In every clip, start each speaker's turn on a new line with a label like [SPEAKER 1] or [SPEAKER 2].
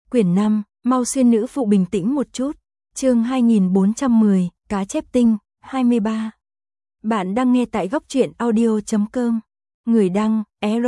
[SPEAKER 1] Quyển 5, mau xuyên nữ phụ bình tĩnh một chút. Chương 2410, cá chép tinh, 23. Bạn đang nghe tại góc truyện audio.com. Người đăng,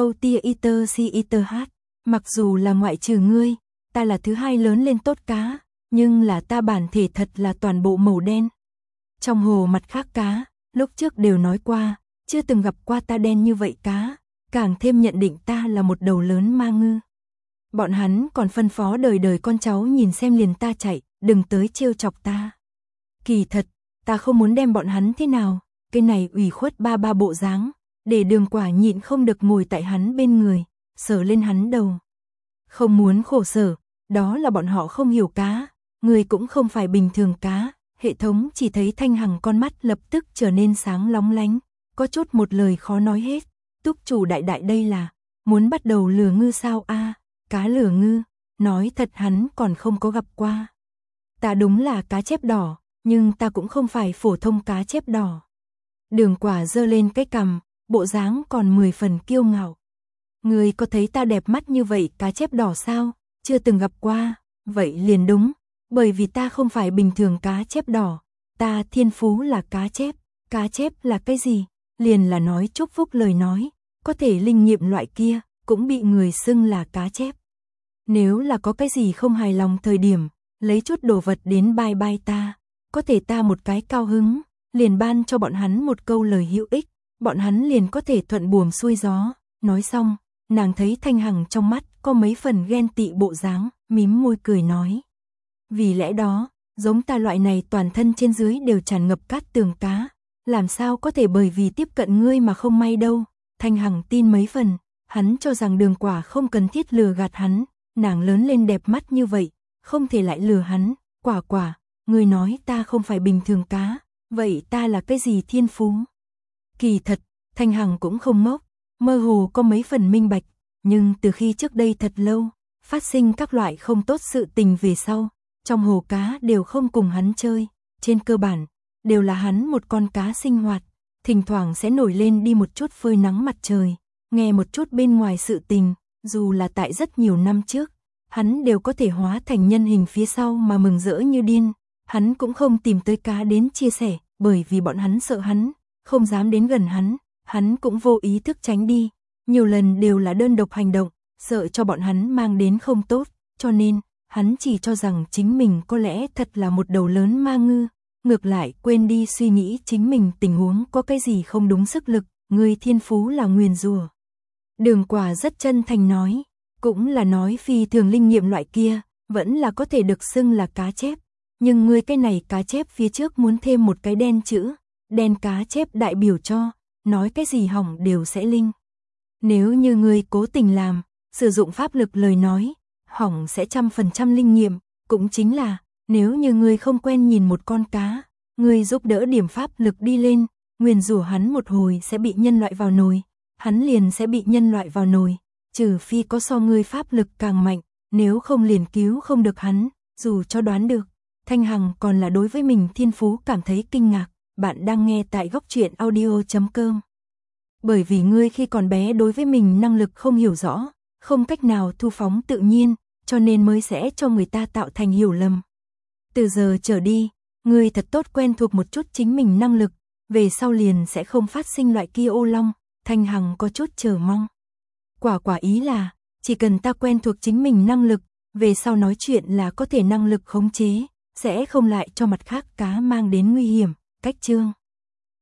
[SPEAKER 1] Erotiater. Mặc dù là ngoại trừ ngươi, ta là thứ hai lớn lên tốt cá, nhưng là ta bản thể thật là toàn bộ màu đen. Trong hồ mặt khác cá, lúc trước đều nói qua, chưa từng gặp qua ta đen như vậy cá, càng thêm nhận định ta là một đầu lớn ma ngư. Bọn hắn còn phân phó đời đời con cháu nhìn xem liền ta chạy, đừng tới trêu chọc ta. Kỳ thật, ta không muốn đem bọn hắn thế nào, cái này ủy khuất ba bộ dáng, để Đường Quả nhịn không được ngồi tại hắn bên người, sờ lên hắn đầu. Không muốn khổ sở, đó là bọn họ không hiểu cá, người cũng không phải bình thường cá. Hệ thống chỉ thấy Thanh Hằng con mắt lập tức trở nên sáng lóng lánh, có chút một lời khó nói hết. Túc chủ đại đây là muốn bắt đầu lừa ngư sao a? Cá lừa ngư, nói thật hắn còn không có gặp qua. Ta đúng là cá chép đỏ, nhưng ta cũng không phải phổ thông cá chép đỏ. Đường Quả giơ lên cái cằm, bộ dáng còn 10 phần kiêu ngạo. Ngươi có thấy ta đẹp mắt như vậy cá chép đỏ sao? Chưa từng gặp qua, vậy liền đúng, bởi vì ta không phải bình thường cá chép đỏ, ta thiên phú là cá chép là cái gì? Liền là nói chúc phúc lời nói, có thể linh nghiệm loại kia, cũng bị người xưng là cá chép. Nếu là có cái gì không hài lòng thời điểm, lấy chút đồ vật đến bye ta, có thể ta một cái cao hứng, liền ban cho bọn hắn một câu lời hữu ích, bọn hắn liền có thể thuận buồm xuôi gió. Nói xong, nàng thấy Thanh Hằng trong mắt có mấy phần ghen tị bộ dáng, mím môi cười nói. Vì lẽ đó, giống ta loại này toàn thân trên dưới đều tràn ngập cát tường cá, làm sao có thể bởi vì tiếp cận ngươi mà không may đâu. Thanh Hằng tin mấy phần, hắn cho rằng Đường Quả không cần thiết lừa gạt hắn, nàng lớn lên đẹp mắt như vậy, không thể lại lừa hắn. Quả, ngươi nói ta không phải bình thường cá, vậy ta là cái gì thiên phú? Kỳ thật, Thanh Hằng cũng không ngốc, mơ hồ có mấy phần minh bạch, nhưng từ khi trước đây thật lâu, phát sinh các loại không tốt sự tình về sau, trong hồ cá đều không cùng hắn chơi, trên cơ bản, đều là hắn một con cá sinh hoạt, thỉnh thoảng sẽ nổi lên đi một chút phơi nắng mặt trời, nghe một chút bên ngoài sự tình, dù là tại rất nhiều năm trước, hắn đều có thể hóa thành nhân hình phía sau mà mừng rỡ như điên, hắn cũng không tìm tới cá đến chia sẻ, bởi vì bọn hắn sợ hắn, không dám đến gần hắn cũng vô ý thức tránh đi, nhiều lần đều là đơn độc hành động, sợ cho bọn hắn mang đến không tốt, cho nên, hắn chỉ cho rằng chính mình có lẽ thật là một đầu lớn ma ngư, ngược lại quên đi suy nghĩ chính mình tình huống có cái gì không đúng sức lực, ngươi thiên phú là nguyền rủa. Đường Quả rất chân thành nói, cũng là nói phi thường linh nghiệm loại kia, vẫn là có thể được xưng là cá chép, nhưng ngươi cái này cá chép phía trước muốn thêm một cái đen chữ, đen cá chép đại biểu cho, nói cái gì hỏng đều sẽ linh. Nếu như ngươi cố tình làm, sử dụng pháp lực lời nói, hỏng sẽ 100% linh nghiệm, cũng chính là, nếu như ngươi không quen nhìn một con cá, ngươi giúp đỡ điểm pháp lực đi lên, nguyền rủa hắn một hồi sẽ bị nhân loại vào nồi, hắn liền sẽ bị nhân loại vào nồi, trừ phi có so ngươi pháp lực càng mạnh, nếu không liền cứu không được hắn, dù cho đoán được. Thanh Hằng còn là đối với mình thiên phú cảm thấy kinh ngạc, bạn đang nghe tại góc truyện audio.com. Bởi vì ngươi khi còn bé đối với mình năng lực không hiểu rõ, không cách nào thu phóng tự nhiên, cho nên mới sẽ cho người ta tạo thành hiểu lầm. Từ giờ trở đi, ngươi thật tốt quen thuộc một chút chính mình năng lực, về sau liền sẽ không phát sinh loại kia ô long. Thanh Hằng có chút chờ mong. Quả ý là, chỉ cần ta quen thuộc chính mình năng lực, về sau nói chuyện là có thể năng lực khống chế, sẽ không lại cho mặt khác cá mang đến nguy hiểm. Cách chương